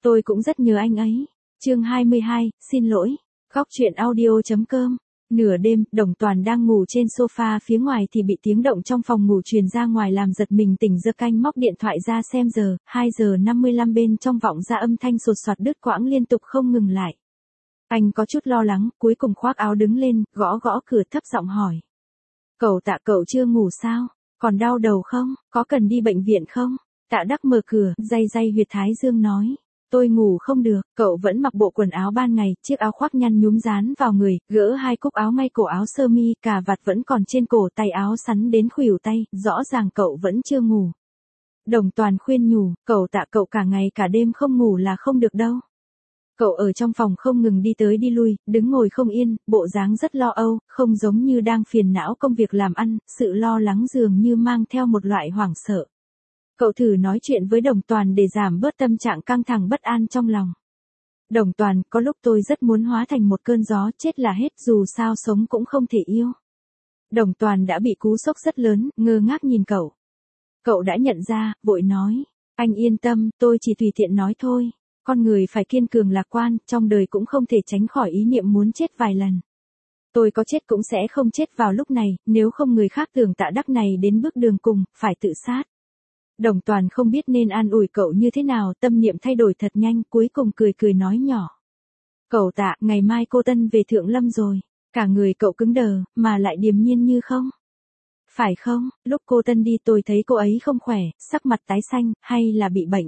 Tôi cũng rất nhớ anh ấy. Chương 22, xin lỗi. Góc truyện audio.com. Nửa đêm, Đồng Toàn đang ngủ trên sofa phía ngoài thì bị tiếng động trong phòng ngủ truyền ra ngoài làm giật mình tỉnh giơ, canh móc điện thoại ra xem giờ, 2 giờ 55 bên trong vọng ra âm thanh sột soạt đứt quãng liên tục không ngừng lại. Anh có chút lo lắng, cuối cùng khoác áo đứng lên, gõ gõ cửa thấp giọng hỏi. Cậu Tạ, cậu chưa ngủ sao? Còn đau đầu không? Có cần đi bệnh viện không? Tạ Đắc mở cửa, day huyệt thái dương nói. Tôi ngủ không được. Cậu vẫn mặc bộ quần áo ban ngày, chiếc áo khoác nhăn nhúm dán vào người, gỡ 2 cúc áo ngay cổ áo sơ mi, cà vạt vẫn còn trên cổ, tay áo sắn đến khuỷu tay, rõ ràng cậu vẫn chưa ngủ. Đồng Toàn khuyên nhủ, cậu Tạ, cậu cả ngày cả đêm không ngủ là không được đâu. Cậu ở trong phòng không ngừng đi tới đi lui, đứng ngồi không yên, bộ dáng rất lo âu, không giống như đang phiền não công việc làm ăn, sự lo lắng dường như mang theo một loại hoảng sợ. Cậu thử nói chuyện với Đồng Toàn để giảm bớt tâm trạng căng thẳng bất an trong lòng. Đồng Toàn, có lúc tôi rất muốn hóa thành một cơn gió, chết là hết, dù sao sống cũng không thể yêu. Đồng Toàn đã bị cú sốc rất lớn, ngơ ngác nhìn cậu. Cậu đã nhận ra, vội nói, anh yên tâm, tôi chỉ tùy tiện nói thôi. Con người phải kiên cường lạc quan, trong đời cũng không thể tránh khỏi ý niệm muốn chết vài lần. Tôi có chết cũng sẽ không chết vào lúc này, nếu không người khác tưởng Tạ Đắc này đến bước đường cùng, phải tự sát. Đồng Toàn không biết nên an ủi cậu như thế nào, tâm niệm thay đổi thật nhanh, cuối cùng cười nói nhỏ. Cậu Tạ, ngày mai cô Tân về Thượng Lâm rồi, cả người cậu cứng đờ, mà lại điềm nhiên như không. Phải không, lúc cô Tân đi tôi thấy cô ấy không khỏe, sắc mặt tái xanh, hay là bị bệnh.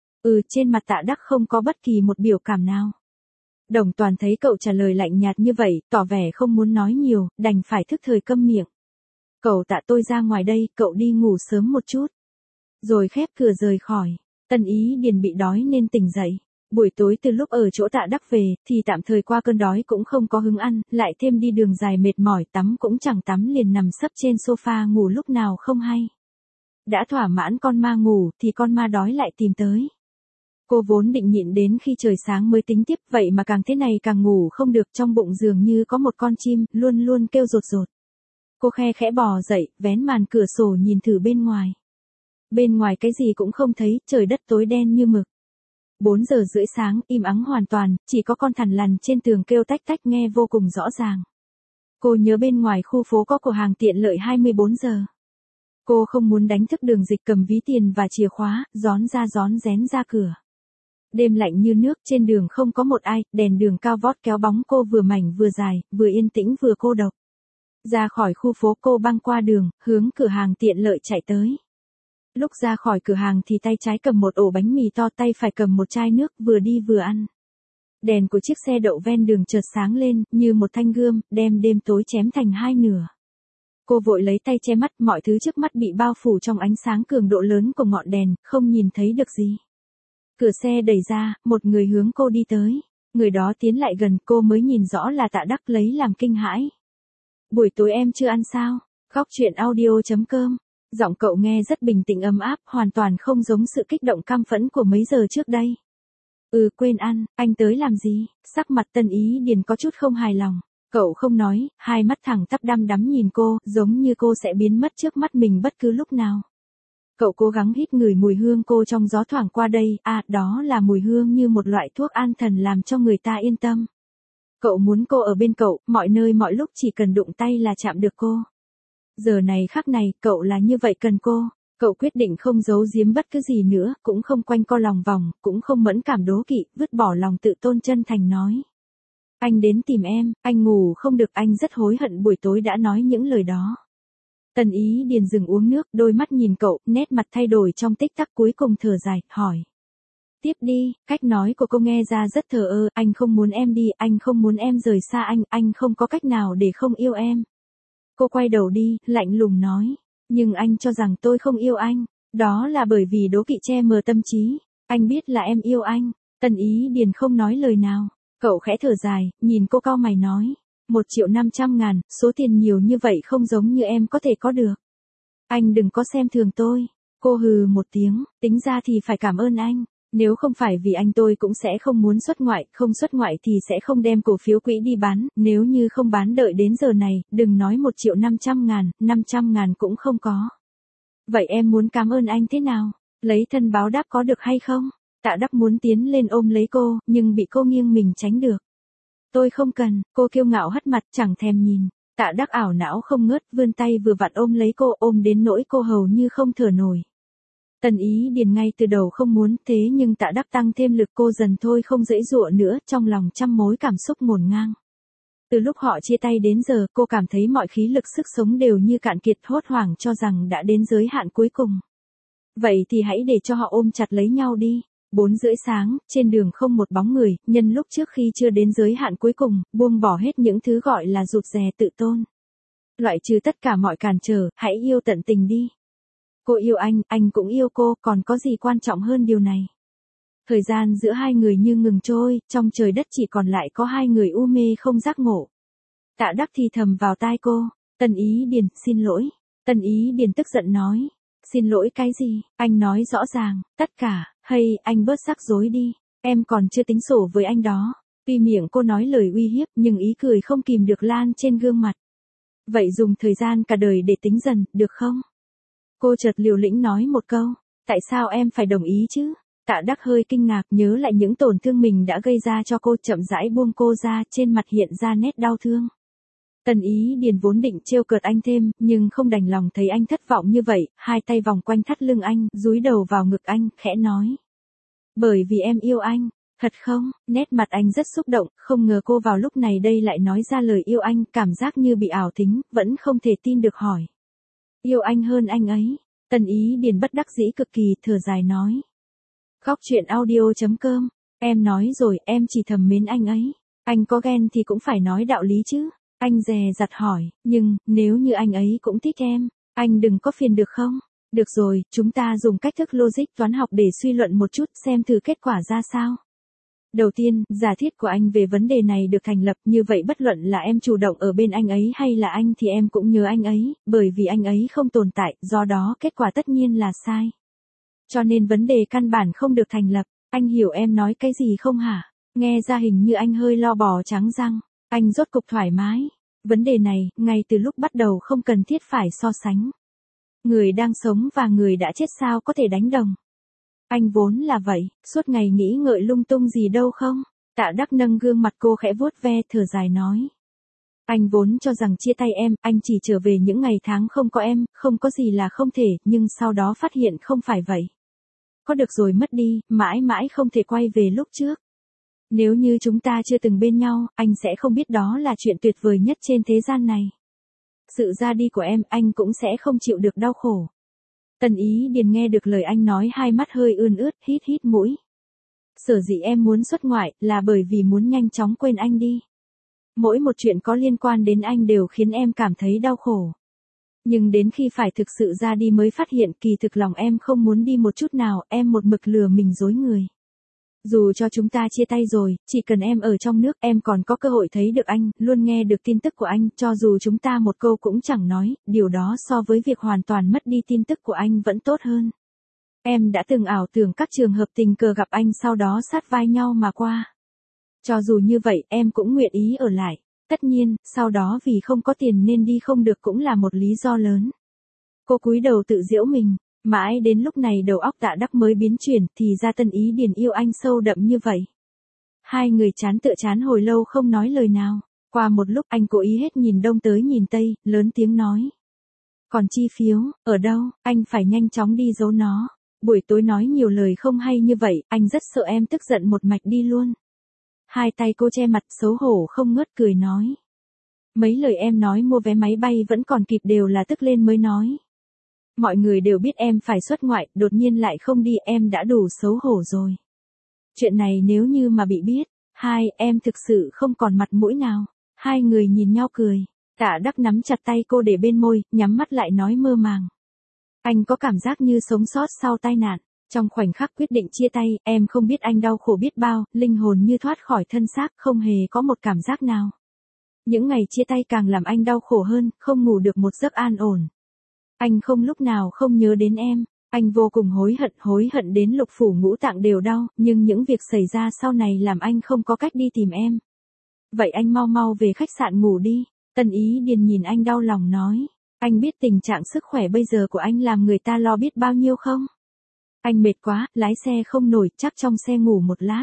Trên mặt Tạ Đắc không có bất kỳ một biểu cảm nào. Đồng Toàn thấy cậu trả lời lạnh nhạt như vậy, tỏ vẻ không muốn nói nhiều, đành phải thức thời câm miệng. Cậu Tạ, tôi ra ngoài đây, cậu đi ngủ sớm một chút. Rồi khép cửa rời khỏi. Tân Ý Điền bị đói nên tỉnh dậy. Buổi tối từ lúc ở chỗ Tạ Đắc về, thì tạm thời qua cơn đói cũng không có hứng ăn, lại thêm đi đường dài mệt mỏi, tắm cũng chẳng tắm liền nằm sấp trên sofa ngủ lúc nào không hay. Đã thỏa mãn con ma ngủ, thì con ma đói lại tìm tới. Cô vốn định nhịn đến khi trời sáng mới tính tiếp, vậy mà càng thế này càng ngủ không được, trong bụng dường như có một con chim, luôn luôn kêu rột rột. Cô khe khẽ bò dậy, vén màn cửa sổ nhìn thử bên ngoài. Bên ngoài cái gì cũng không thấy, trời đất tối đen như mực. 4 giờ rưỡi sáng, im ắng hoàn toàn, chỉ có con thằn lằn trên tường kêu tách tách nghe vô cùng rõ ràng. Cô nhớ bên ngoài khu phố có cửa hàng tiện lợi 24 giờ. Cô không muốn đánh thức Đường Dịch, cầm ví tiền và chìa khóa, rón rén ra cửa. Đêm lạnh như nước, trên đường không có một ai, đèn đường cao vót kéo bóng cô vừa mảnh vừa dài, vừa yên tĩnh vừa cô độc. Ra khỏi khu phố cô băng qua đường, hướng cửa hàng tiện lợi chạy tới. Lúc ra khỏi cửa hàng thì tay trái cầm một ổ bánh mì to, tay phải cầm một chai nước, vừa đi vừa ăn. Đèn của chiếc xe đậu ven đường chợt sáng lên, như một thanh gươm, đem đêm tối chém thành hai nửa. Cô vội lấy tay che mắt, mọi thứ trước mắt bị bao phủ trong ánh sáng cường độ lớn của ngọn đèn, không nhìn thấy được gì. Cửa xe đẩy ra, một người hướng cô đi tới. Người đó tiến lại gần, cô mới nhìn rõ là Tạ Đắc, lấy làm kinh hãi. Buổi tối em chưa ăn sao? Góc truyện audio.com. Giọng cậu nghe rất bình tĩnh ấm áp, hoàn toàn không giống sự kích động căm phẫn của mấy giờ trước đây. Quên ăn, anh tới làm gì? Sắc mặt Tân Ý Điền có chút không hài lòng. Cậu không nói, hai mắt thẳng tắp đăm đắm nhìn cô, giống như cô sẽ biến mất trước mắt mình bất cứ lúc nào. Cậu cố gắng hít ngửi mùi hương cô trong gió thoảng qua đây, đó là mùi hương như một loại thuốc an thần làm cho người ta yên tâm. Cậu muốn cô ở bên cậu, mọi nơi mọi lúc chỉ cần đụng tay là chạm được cô. Giờ này khắc này, cậu là như vậy cần cô. Cậu quyết định không giấu giếm bất cứ gì nữa, cũng không quanh co lòng vòng, cũng không mẫn cảm đố kỵ, vứt bỏ lòng tự tôn, chân thành nói. Anh đến tìm em, anh ngủ không được, anh rất hối hận buổi tối đã nói những lời đó. Tân Ý Điền dừng uống nước, đôi mắt nhìn cậu, nét mặt thay đổi trong tích tắc, cuối cùng thở dài, hỏi. Tiếp đi, cách nói của cô nghe ra rất thờ ơ, anh không muốn em đi, anh không muốn em rời xa anh không có cách nào để không yêu em. Cô quay đầu đi, lạnh lùng nói, nhưng anh cho rằng tôi không yêu anh, đó là bởi vì đố kỵ che mờ tâm trí, anh biết là em yêu anh. Tân Ý Điền không nói lời nào, cậu khẽ thở dài, nhìn cô cau mày nói, 1.500.000, số tiền nhiều như vậy không giống như em có thể có được. Anh đừng có xem thường tôi. Cô hừ một tiếng, tính ra thì phải cảm ơn anh. Nếu không phải vì anh tôi cũng sẽ không muốn xuất ngoại, không xuất ngoại thì sẽ không đem cổ phiếu quỹ đi bán, nếu như không bán đợi đến giờ này, đừng nói 1.500.000, 500.000 cũng không có. Vậy em muốn cảm ơn anh thế nào? Lấy thân báo đáp có được hay không? Tạ Đắc muốn tiến lên ôm lấy cô, nhưng bị cô nghiêng mình tránh được. Tôi không cần, cô kiêu ngạo hất mặt chẳng thèm nhìn. Tạ Đắc ảo não không ngớt, vươn tay vừa vặn ôm lấy cô, ôm đến nỗi cô hầu như không thở nổi. Tần Ý Điền ngay từ đầu không muốn, thế nhưng Tạ Đắc tăng thêm lực, cô dần thôi không giãy giụa nữa, trong lòng trăm mối cảm xúc ngổn ngang. Từ lúc họ chia tay đến giờ, cô cảm thấy mọi khí lực sức sống đều như cạn kiệt, hốt hoảng cho rằng đã đến giới hạn cuối cùng. Vậy thì hãy để cho họ ôm chặt lấy nhau đi. 4:30 sáng, trên đường không một bóng người, nhân lúc trước khi chưa đến giới hạn cuối cùng, buông bỏ hết những thứ gọi là rụt rè tự tôn. Loại trừ tất cả mọi cản trở, hãy yêu tận tình đi. Cô yêu anh cũng yêu cô, còn có gì quan trọng hơn điều này. Thời gian giữa hai người như ngừng trôi, trong trời đất chỉ còn lại có hai người u mê không giác ngộ. Tạ Đắc thì thầm vào tai cô, Tần Ý Điền, xin lỗi. Tần Ý Điền tức giận nói, xin lỗi cái gì, anh nói rõ ràng, tất cả, hay, anh bớt rắc rối đi, em còn chưa tính sổ với anh đó. Tuy miệng cô nói lời uy hiếp nhưng ý cười không kìm được lan trên gương mặt. Vậy dùng thời gian cả đời để tính dần, được không? Cô chợt liều lĩnh nói một câu, tại sao em phải đồng ý chứ? Tạ Đắc hơi kinh ngạc, nhớ lại những tổn thương mình đã gây ra cho cô, chậm rãi buông cô ra, trên mặt hiện ra nét đau thương. Tần Ý Điền vốn định trêu cợt anh thêm, nhưng không đành lòng thấy anh thất vọng như vậy, hai tay vòng quanh thắt lưng anh, dúi đầu vào ngực anh, khẽ nói. Bởi vì em yêu anh, thật không? Nét mặt anh rất xúc động, không ngờ cô vào lúc này đây lại nói ra lời yêu anh, cảm giác như bị ảo tính, vẫn không thể tin được hỏi. Yêu anh hơn anh ấy. Tần Ý Điền bất đắc dĩ cực kỳ, thở dài nói. Góc truyện audio.com, em nói rồi, em chỉ thầm mến anh ấy. Anh có ghen thì cũng phải nói đạo lý chứ. Anh dè dặt hỏi, nhưng, nếu như anh ấy cũng thích em, anh đừng có phiền được không? Được rồi, chúng ta dùng cách thức logic toán học để suy luận một chút, xem thử kết quả ra sao. Đầu tiên, giả thiết của anh về vấn đề này được thành lập, như vậy bất luận là em chủ động ở bên anh ấy hay là anh thì em cũng nhớ anh ấy, bởi vì anh ấy không tồn tại, do đó kết quả tất nhiên là sai. Cho nên vấn đề căn bản không được thành lập. Anh hiểu em nói cái gì không hả? Nghe ra hình như anh hơi lo bò trắng răng. Anh rốt cục thoải mái. Vấn đề này, ngay từ lúc bắt đầu không cần thiết phải so sánh. Người đang sống và người đã chết sao có thể đánh đồng. Anh vốn là vậy, suốt ngày nghĩ ngợi lung tung gì đâu không? Tạ Đắc nâng gương mặt cô khẽ vuốt ve, thở dài nói. Anh vốn cho rằng chia tay em, anh chỉ trở về những ngày tháng không có em, không có gì là không thể, nhưng sau đó phát hiện không phải vậy. Có được rồi mất đi, mãi mãi không thể quay về lúc trước. Nếu như chúng ta chưa từng bên nhau, anh sẽ không biết đó là chuyện tuyệt vời nhất trên thế gian này. Sự ra đi của em, anh cũng sẽ không chịu được đau khổ. Tần Ý Điền nghe được lời anh nói, hai mắt hơi ươn ướt, hít hít mũi. Sở dĩ em muốn xuất ngoại, là bởi vì muốn nhanh chóng quên anh đi. Mỗi một chuyện có liên quan đến anh đều khiến em cảm thấy đau khổ. Nhưng đến khi phải thực sự ra đi mới phát hiện kỳ thực lòng em không muốn đi một chút nào, em một mực lừa mình dối người. Dù cho chúng ta chia tay rồi, chỉ cần em ở trong nước, em còn có cơ hội thấy được anh, luôn nghe được tin tức của anh, cho dù chúng ta một câu cũng chẳng nói, điều đó so với việc hoàn toàn mất đi tin tức của anh vẫn tốt hơn. Em đã từng ảo tưởng các trường hợp tình cờ gặp anh sau đó sát vai nhau mà qua. Cho dù như vậy, em cũng nguyện ý ở lại. Tất nhiên, sau đó vì không có tiền nên đi không được cũng là một lý do lớn. Cô cúi đầu tự giễu mình, mãi đến lúc này đầu óc Tạ Đắc mới biến chuyển, thì ra Tần Ý Điền yêu anh sâu đậm như vậy. Hai người chán tựa chán hồi lâu không nói lời nào. Qua một lúc anh cố ý hết nhìn đông tới nhìn tây, lớn tiếng nói. Còn chi phiếu, ở đâu, anh phải nhanh chóng đi giấu nó. Buổi tối nói nhiều lời không hay như vậy, anh rất sợ em tức giận một mạch đi luôn. Hai tay cô che mặt xấu hổ không ngớt cười nói. Mấy lời em nói mua vé máy bay vẫn còn kịp đều là tức lên mới nói. Mọi người đều biết em phải xuất ngoại, đột nhiên lại không đi, em đã đủ xấu hổ rồi. Chuyện này nếu như mà bị biết, em thực sự không còn mặt mũi nào. Hai người nhìn nhau cười. Tạ Đắc nắm chặt tay cô để bên môi, nhắm mắt lại nói mơ màng. Anh có cảm giác như sống sót sau tai nạn. Trong khoảnh khắc quyết định chia tay, em không biết anh đau khổ biết bao, linh hồn như thoát khỏi thân xác, không hề có một cảm giác nào. Những ngày chia tay càng làm anh đau khổ hơn, không ngủ được một giấc an ổn. Anh không lúc nào không nhớ đến em, anh vô cùng hối hận đến lục phủ ngũ tạng đều đau, nhưng những việc xảy ra sau này làm anh không có cách đi tìm em. Vậy anh mau mau về khách sạn ngủ đi. Tần Ý Điền nhìn anh đau lòng nói, anh biết tình trạng sức khỏe bây giờ của anh làm người ta lo biết bao nhiêu không? Anh mệt quá, lái xe không nổi, chắc trong xe ngủ một lát.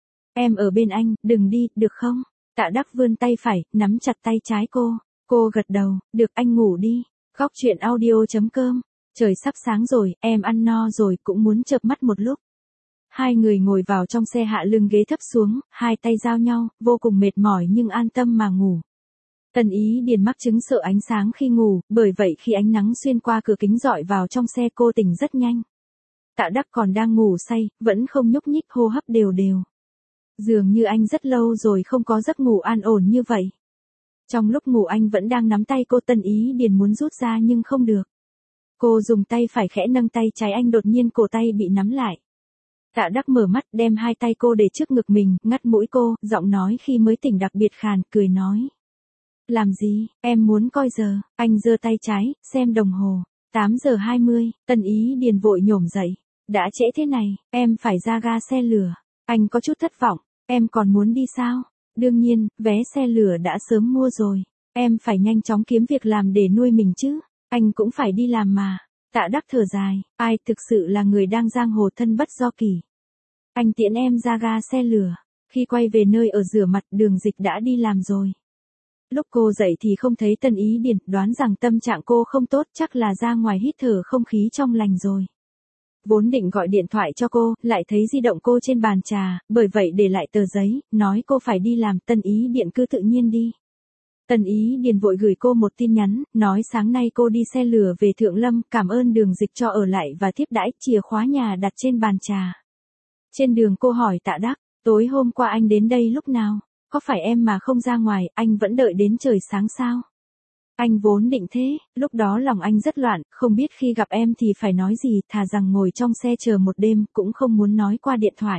Em ở bên anh, đừng đi, được không? Tạ Đắc vươn tay phải, nắm chặt tay trái cô. Cô gật đầu, được anh ngủ đi. Góc chuyện audio.com. Trời sắp sáng rồi, em ăn no rồi cũng muốn chợp mắt một lúc. Hai người ngồi vào trong xe hạ lưng ghế thấp xuống, hai tay giao nhau, vô cùng mệt mỏi nhưng an tâm mà ngủ. Tần Ý Điền mắc chứng sợ ánh sáng khi ngủ, bởi vậy khi ánh nắng xuyên qua cửa kính rọi vào trong xe cô tỉnh rất nhanh. Tạ Đắc còn đang ngủ say, vẫn không nhúc nhích, hô hấp đều đều. Dường như anh rất lâu rồi không có giấc ngủ an ổn như vậy. Trong lúc ngủ anh vẫn đang nắm tay cô. Tần Ý Điền muốn rút ra nhưng không được. Cô dùng tay phải khẽ nâng tay trái anh, đột nhiên cổ tay bị nắm lại. Tạ Đắc mở mắt, đem hai tay cô để trước ngực mình, ngắt mũi cô, giọng nói khi mới tỉnh đặc biệt khàn, cười nói. Làm gì, em muốn coi giờ. Anh giơ tay trái, xem đồng hồ. 8 giờ 20, Tần Ý Điền vội nhổm dậy. Đã trễ thế này, em phải ra ga xe lửa. Anh có chút thất vọng, em còn muốn đi sao? Đương nhiên, vé xe lửa đã sớm mua rồi. Em phải nhanh chóng kiếm việc làm để nuôi mình chứ. Anh cũng phải đi làm mà. Tạ Đắc thở dài, ai thực sự là người đang giang hồ thân bất do kỷ. Anh tiễn em ra ga xe lửa. Khi quay về nơi ở rửa mặt, Đường Dịch đã đi làm rồi. Lúc cô dậy thì không thấy Tần Ý Điền, đoán rằng tâm trạng cô không tốt, chắc là ra ngoài hít thở không khí trong lành rồi. Vốn định gọi điện thoại cho cô, lại thấy di động cô trên bàn trà, bởi vậy để lại tờ giấy, nói cô phải đi làm. Tần Ý Điền cứ tự nhiên đi. Tần Ý Điền vội gửi cô một tin nhắn, nói sáng nay cô đi xe lửa về Thượng Lâm, cảm ơn Đường Dịch cho ở lại và tiếp đãi, chìa khóa nhà đặt trên bàn trà. Trên đường cô hỏi Tạ Đắc, tối hôm qua anh đến đây lúc nào? Có phải em mà không ra ngoài, anh vẫn đợi đến trời sáng sao? Anh vốn định thế, lúc đó lòng anh rất loạn, không biết khi gặp em thì phải nói gì, thà rằng ngồi trong xe chờ một đêm, cũng không muốn nói qua điện thoại.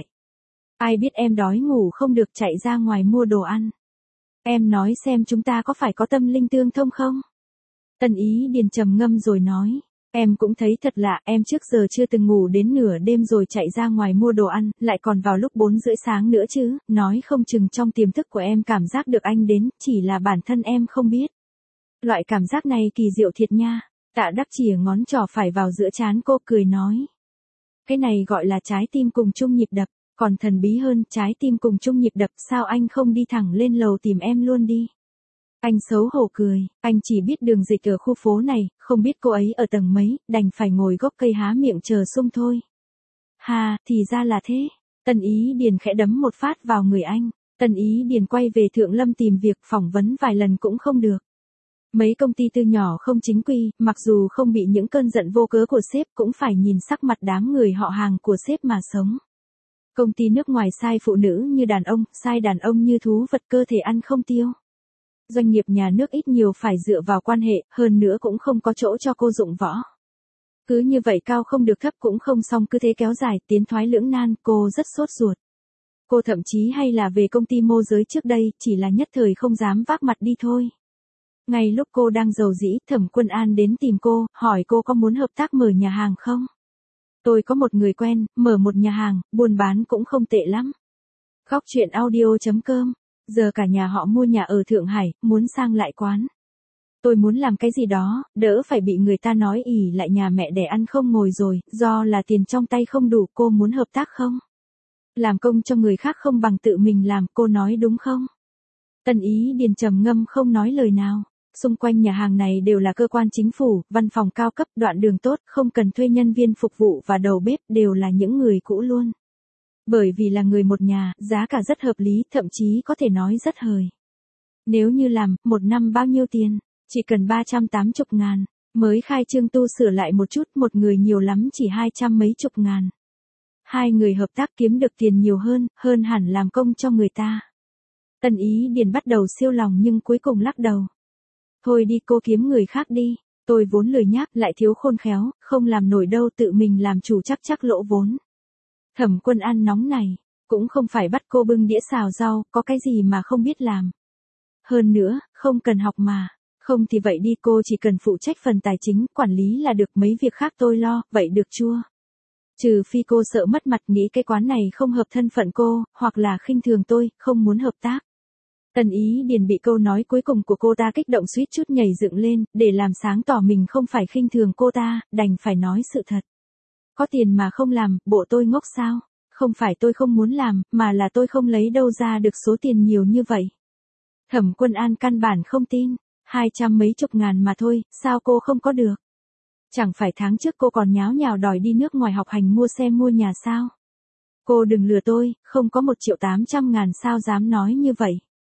Ai biết em đói ngủ không được, chạy ra ngoài mua đồ ăn. Em nói xem chúng ta có phải có tâm linh tương thông không? Tần Ý Điền trầm ngâm rồi nói. Em cũng thấy thật lạ, em trước giờ chưa từng ngủ đến nửa đêm rồi chạy ra ngoài mua đồ ăn, lại còn vào lúc 4 rưỡi sáng nữa chứ, nói không chừng trong tiềm thức của em cảm giác được anh đến, chỉ là bản thân em không biết. Loại cảm giác này kỳ diệu thiệt nha. Tạ Đắc chìa ngón trỏ phải vào giữa trán cô, cười nói. Cái này gọi là trái tim cùng chung nhịp đập, còn thần bí hơn, trái tim cùng chung nhịp đập, sao anh không đi thẳng lên lầu tìm em luôn đi? Anh xấu hổ cười, anh chỉ biết Đường Dịch ở khu phố này, không biết cô ấy ở tầng mấy, đành phải ngồi gốc cây há miệng chờ sung thôi. Hà, thì ra là thế. Tần Ý Điền khẽ đấm một phát vào người anh. Tần Ý Điền quay về Thượng Lâm tìm việc, phỏng vấn vài lần cũng không được. Mấy công ty tư nhỏ không chính quy, mặc dù không bị những cơn giận vô cớ của sếp, cũng phải nhìn sắc mặt đám người họ hàng của sếp mà sống. Công ty nước ngoài sai phụ nữ như đàn ông, sai đàn ông như thú vật, cơ thể ăn không tiêu. Doanh nghiệp nhà nước ít nhiều phải dựa vào quan hệ, hơn nữa cũng không có chỗ cho cô dụng võ. Cứ như vậy cao không được thấp cũng không xong, cứ thế kéo dài, tiến thoái lưỡng nan, cô rất sốt ruột. Cô thậm chí hay là về công ty môi giới trước đây, chỉ là nhất thời không dám vác mặt đi thôi. Ngay lúc cô đang rầu rĩ, Thẩm Quân An đến tìm cô, hỏi cô có muốn hợp tác mở nhà hàng không? Tôi có một người quen, mở một nhà hàng, buôn bán cũng không tệ lắm. Góc chuyện audio.com. Giờ cả nhà họ mua nhà ở Thượng Hải, muốn sang lại quán. Tôi muốn làm cái gì đó, đỡ phải bị người ta nói ỉ lại nhà mẹ đẻ ăn không ngồi rồi, do là tiền trong tay không đủ. Cô muốn hợp tác không? Làm công cho người khác không bằng tự mình làm, cô nói đúng không? Tần Ý Điền trầm ngâm không nói lời nào. Xung quanh nhà hàng này đều là cơ quan chính phủ, văn phòng cao cấp, đoạn đường tốt, không cần thuê nhân viên phục vụ và đầu bếp, đều là những người cũ luôn. Bởi vì là người một nhà, giá cả rất hợp lý, thậm chí có thể nói rất hời. Nếu như làm, một năm bao nhiêu tiền? Chỉ cần 380.000. Mới khai trương tu sửa lại một chút, một người nhiều lắm chỉ 200 mấy chục ngàn. Hai người hợp tác kiếm được tiền nhiều hơn hẳn làm công cho người ta. Tần Ý Điền bắt đầu siêu lòng nhưng cuối cùng lắc đầu. Thôi đi, cô kiếm người khác đi. Tôi vốn lười nhác, lại thiếu khôn khéo, không làm nổi đâu, tự mình làm chủ chắc lỗ vốn. Thẩm Quân An nóng này, cũng không phải bắt cô bưng đĩa xào rau, có cái gì mà không biết làm. Hơn nữa, không cần học mà. Không thì vậy đi, cô chỉ cần phụ trách phần tài chính, quản lý là được, mấy việc khác tôi lo, vậy được chưa? Trừ phi cô sợ mất mặt, nghĩ cái quán này không hợp thân phận cô, hoặc là khinh thường tôi, không muốn hợp tác. Tần Ý Điền bị câu nói cuối cùng của cô ta kích động suýt chút nhảy dựng lên, để làm sáng tỏ mình không phải khinh thường cô ta, đành phải nói sự thật. Có tiền mà không làm, bộ tôi ngốc sao? Không phải tôi không muốn làm, mà là tôi không lấy đâu ra được số tiền nhiều như vậy. Thẩm Quân An căn bản không tin, 200 mấy chục ngàn mà thôi, sao cô không có được? Chẳng phải tháng trước cô còn nháo nhào đòi đi nước ngoài học hành mua xe mua nhà sao? Cô đừng lừa tôi, không có 1.800.000 sao dám nói như vậy?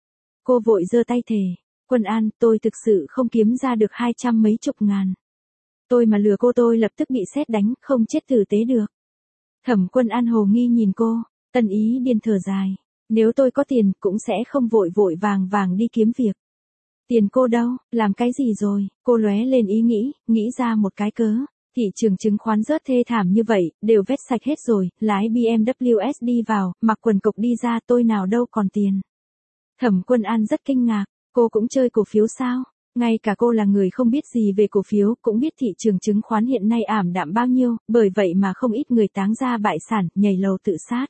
Cô vội giơ tay thề, Quân An, tôi thực sự không kiếm ra được 200 mấy chục ngàn. Tôi mà lừa cô tôi lập tức bị sét đánh, không chết tử tế được. Thẩm Quân An hồ nghi nhìn cô, Tân Ý Điền thở dài. Nếu tôi có tiền cũng sẽ không vội vội vàng vàng đi kiếm việc. Tiền cô đâu, làm cái gì rồi? Cô lóe lên ý nghĩ ra một cái cớ. Thị trường chứng khoán rớt thê thảm như vậy, đều vét sạch hết rồi, lái BMW S đi vào, mặc quần cộc đi ra, tôi nào đâu còn tiền. Thẩm Quân An rất kinh ngạc, cô cũng chơi cổ phiếu sao? Ngay cả cô là người không biết gì về cổ phiếu, cũng biết thị trường chứng khoán hiện nay ảm đạm bao nhiêu, bởi vậy mà không ít người táng ra bại sản, nhảy lầu tự sát.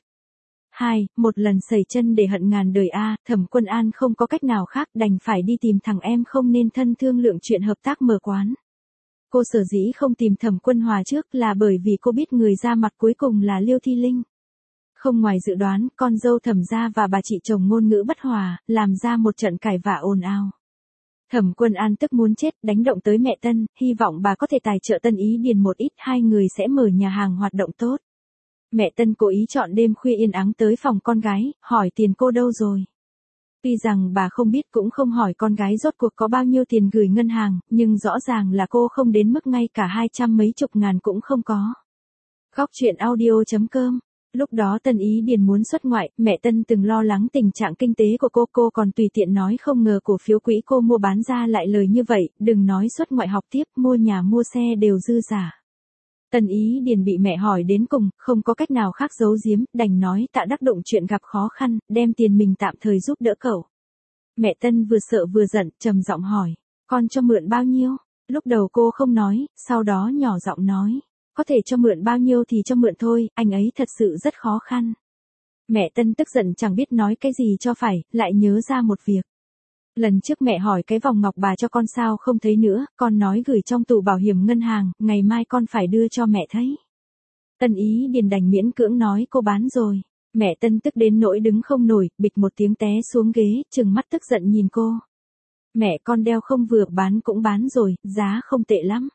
2. Một lần sẩy chân để hận ngàn đời Thẩm Quân An không có cách nào khác, đành phải đi tìm thằng em không nên thân thương lượng chuyện hợp tác mở quán. Cô sở dĩ không tìm Thẩm Quân Hòa trước là bởi vì cô biết người ra mặt cuối cùng là Liêu Thi Linh. Không ngoài dự đoán, con dâu Thẩm gia và bà chị chồng ngôn ngữ bất hòa, làm ra một trận cãi vã ồn ào. Thẩm Quân An tức muốn chết, đánh động tới mẹ Tân, hy vọng bà có thể tài trợ Tân Ý Điền một ít, hai người sẽ mở nhà hàng hoạt động tốt. Mẹ Tân cố ý chọn đêm khuya yên ắng tới phòng con gái, hỏi tiền cô đâu rồi. Tuy rằng bà không biết cũng không hỏi con gái rốt cuộc có bao nhiêu tiền gửi ngân hàng, nhưng rõ ràng là cô không đến mức ngay cả 200 mấy chục ngàn cũng không có. Góc truyện audio.com. Lúc đó Tân Ý Điền muốn xuất ngoại, mẹ Tân từng lo lắng tình trạng kinh tế của cô còn tùy tiện nói không ngờ cổ phiếu quỹ cô mua bán ra lại lời như vậy, đừng nói xuất ngoại học tiếp, mua nhà mua xe đều dư giả. Tân Ý Điền bị mẹ hỏi đến cùng, không có cách nào khác giấu giếm, đành nói tạ đắc động chuyện gặp khó khăn, đem tiền mình tạm thời giúp đỡ cậu. Mẹ Tân vừa sợ vừa giận, trầm giọng hỏi, con cho mượn bao nhiêu? Lúc đầu cô không nói, sau đó nhỏ giọng nói, có thể cho mượn bao nhiêu thì cho mượn thôi, anh ấy thật sự rất khó khăn. Mẹ Tân tức giận chẳng biết nói cái gì cho phải, lại nhớ ra một việc. Lần trước mẹ hỏi cái vòng ngọc bà cho con sao không thấy nữa, con nói gửi trong tủ bảo hiểm ngân hàng, ngày mai con phải đưa cho mẹ thấy. Tân Ý Điền đành miễn cưỡng nói cô bán rồi. Mẹ Tân tức đến nỗi đứng không nổi, bịch một tiếng té xuống ghế, trừng mắt tức giận nhìn cô. Mẹ con đeo không vừa, bán cũng bán rồi, giá không tệ lắm.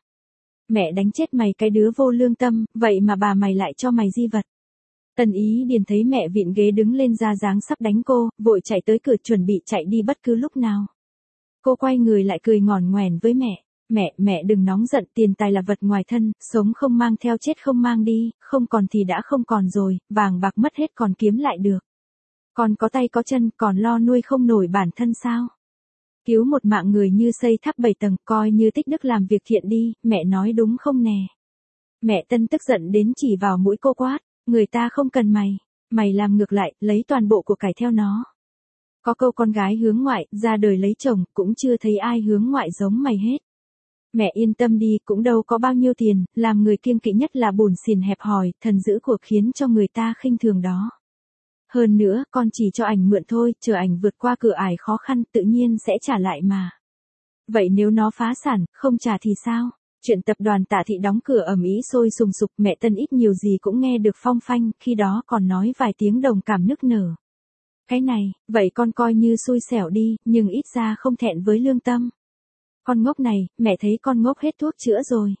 Mẹ đánh chết mày cái đứa vô lương tâm, vậy mà bà mày lại cho mày di vật. Tân Ý Điền thấy mẹ vịn ghế đứng lên ra dáng sắp đánh cô, vội chạy tới cửa chuẩn bị chạy đi bất cứ lúc nào. Cô quay người lại cười ngỏn ngoèn với mẹ. Mẹ đừng nóng giận, tiền tài là vật ngoài thân, sống không mang theo chết không mang đi, không còn thì đã không còn rồi, vàng bạc mất hết còn kiếm lại được. Còn có tay có chân, còn lo nuôi không nổi bản thân sao? Cứu một mạng người như xây tháp 7 tầng, coi như tích đức làm việc thiện đi, mẹ nói đúng không nè? Mẹ Tân tức giận đến chỉ vào mũi cô quát, người ta không cần mày làm ngược lại, lấy toàn bộ của cải theo nó. Có câu con gái hướng ngoại, ra đời lấy chồng, cũng chưa thấy ai hướng ngoại giống mày hết. Mẹ yên tâm đi, cũng đâu có bao nhiêu tiền, làm người kiêng kỵ nhất là bủn xỉn hẹp hòi, thần dữ của khiến cho người ta khinh thường đó. Hơn nữa, con chỉ cho ảnh mượn thôi, chờ ảnh vượt qua cửa ải khó khăn, tự nhiên sẽ trả lại mà. Vậy nếu nó phá sản, không trả thì sao? Chuyện tập đoàn Tạ Thị đóng cửa ầm ĩ sôi sùng sục, mẹ Tân ít nhiều gì cũng nghe được phong phanh, khi đó còn nói vài tiếng đồng cảm nức nở. Cái này, vậy con coi như xui xẻo đi, nhưng ít ra không thẹn với lương tâm. Con ngốc này, mẹ thấy con ngốc hết thuốc chữa rồi.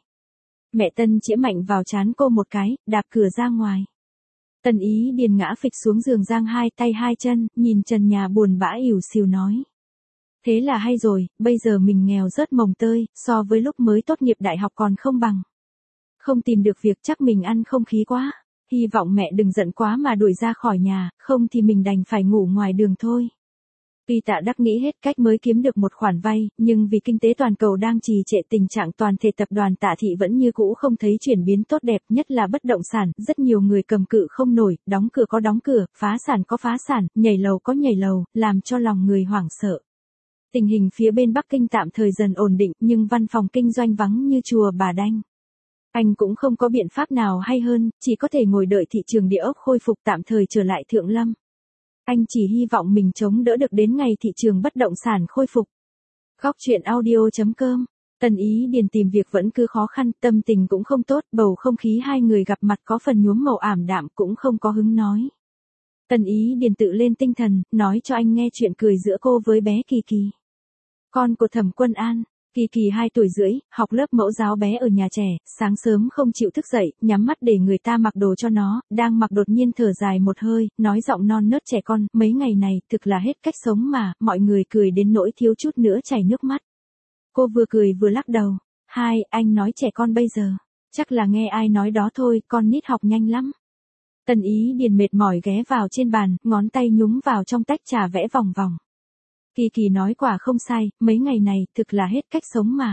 Mẹ Tân chĩa mạnh vào trán cô một cái, đạp cửa ra ngoài. Tân Ý Điền ngã phịch xuống giường giang hai tay hai chân, nhìn trần nhà buồn bã ỉu xìu nói. Thế là hay rồi, bây giờ mình nghèo rớt mồng tơi, so với lúc mới tốt nghiệp đại học còn không bằng. Không tìm được việc chắc mình ăn không khí quá. Hy vọng mẹ đừng giận quá mà đuổi ra khỏi nhà, không thì mình đành phải ngủ ngoài đường thôi. Tuy Tạ Đắc nghĩ hết cách mới kiếm được một khoản vay, nhưng vì kinh tế toàn cầu đang trì trệ, tình trạng toàn thể tập đoàn Tạ Thị vẫn như cũ không thấy chuyển biến tốt đẹp, nhất là bất động sản, rất nhiều người cầm cự không nổi, đóng cửa có đóng cửa, phá sản có phá sản, nhảy lầu có nhảy lầu, làm cho lòng người hoảng sợ. Tình hình phía bên Bắc Kinh tạm thời dần ổn định, nhưng văn phòng kinh doanh vắng như chùa Bà Đanh. Anh cũng không có biện pháp nào hay hơn, chỉ có thể ngồi đợi thị trường địa ốc khôi phục tạm thời trở lại thượng lâm. Anh chỉ hy vọng mình chống đỡ được đến ngày thị trường bất động sản khôi phục. Góc truyện audio.com Tần Ý Điền tìm việc vẫn cứ khó khăn, tâm tình cũng không tốt, bầu không khí hai người gặp mặt có phần nhuốm màu ảm đạm cũng không có hứng nói. Tần Ý Điền tự lên tinh thần, nói cho anh nghe chuyện cười giữa cô với bé Kỳ Kỳ. Con của Thẩm Quân An. Kỳ Kỳ 2 tuổi rưỡi, học lớp mẫu giáo bé ở nhà trẻ, sáng sớm không chịu thức dậy, nhắm mắt để người ta mặc đồ cho nó, đang mặc đột nhiên thở dài một hơi, nói giọng non nớt trẻ con, mấy ngày này, thực là hết cách sống mà, mọi người cười đến nỗi thiếu chút nữa chảy nước mắt. Cô vừa cười vừa lắc đầu. Anh nói trẻ con bây giờ, chắc là nghe ai nói đó thôi, con nít học nhanh lắm. Tần Ý Điền mệt mỏi ghé vào trên bàn, ngón tay nhúng vào trong tách trà vẽ vòng vòng. Kỳ Kỳ nói quả không sai, mấy ngày này, thực là hết cách sống mà.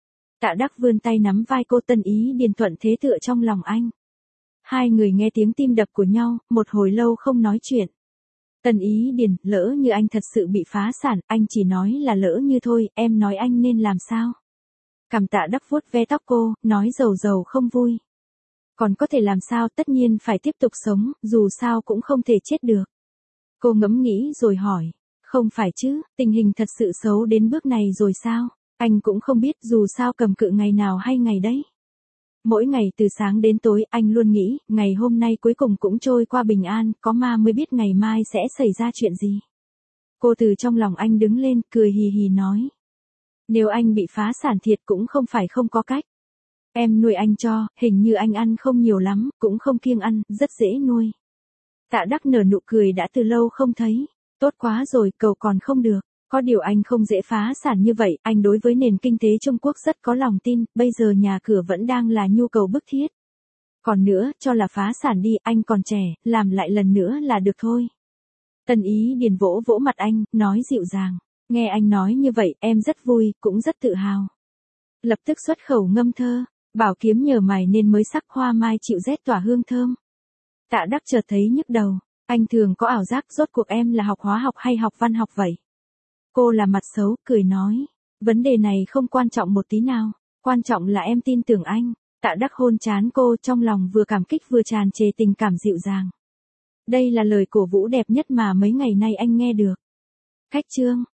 Tạ Đắc vươn tay nắm vai cô. Tần Ý Điền thuận thế tựa trong lòng anh. Hai người nghe tiếng tim đập của nhau, một hồi lâu không nói chuyện. Tần Ý Điền, lỡ như anh thật sự bị phá sản, anh chỉ nói là lỡ như thôi, em nói anh nên làm sao? Cảm Tạ Đắc vuốt ve tóc cô, nói rầu rầu không vui. Còn có thể làm sao, tất nhiên phải tiếp tục sống, dù sao cũng không thể chết được. Cô ngẫm nghĩ rồi hỏi. Không phải chứ, tình hình thật sự xấu đến bước này rồi sao? Anh cũng không biết, dù sao cầm cự ngày nào hay ngày đấy. Mỗi ngày từ sáng đến tối, anh luôn nghĩ, ngày hôm nay cuối cùng cũng trôi qua bình an, có ma mới biết ngày mai sẽ xảy ra chuyện gì. Cô từ trong lòng anh đứng lên, cười hì hì nói. Nếu anh bị phá sản thiệt cũng không phải không có cách. Em nuôi anh cho, hình như anh ăn không nhiều lắm, cũng không kiêng ăn, rất dễ nuôi. Tạ Đắc nở nụ cười đã từ lâu không thấy. Tốt quá rồi, cầu còn không được. Có điều anh không dễ phá sản như vậy, anh đối với nền kinh tế Trung Quốc rất có lòng tin, bây giờ nhà cửa vẫn đang là nhu cầu bức thiết. Còn nữa, cho là phá sản đi, anh còn trẻ, làm lại lần nữa là được thôi. Tần Ý Điền vỗ vỗ mặt anh, nói dịu dàng. Nghe anh nói như vậy, em rất vui, cũng rất tự hào. Lập tức xuất khẩu ngâm thơ, bảo kiếm nhờ mài nên mới sắc hoa mai chịu rét tỏa hương thơm. Tạ Đắc chợt thấy nhức đầu. Anh thường có ảo giác rốt cuộc em là học hóa học hay học văn học vậy? Cô là mặt xấu, cười nói. Vấn đề này không quan trọng một tí nào. Quan trọng là em tin tưởng anh. Tạ Đắc hôn trán cô, trong lòng vừa cảm kích vừa tràn trề tình cảm dịu dàng. Đây là lời cổ vũ đẹp nhất mà mấy ngày nay anh nghe được. Khách chương.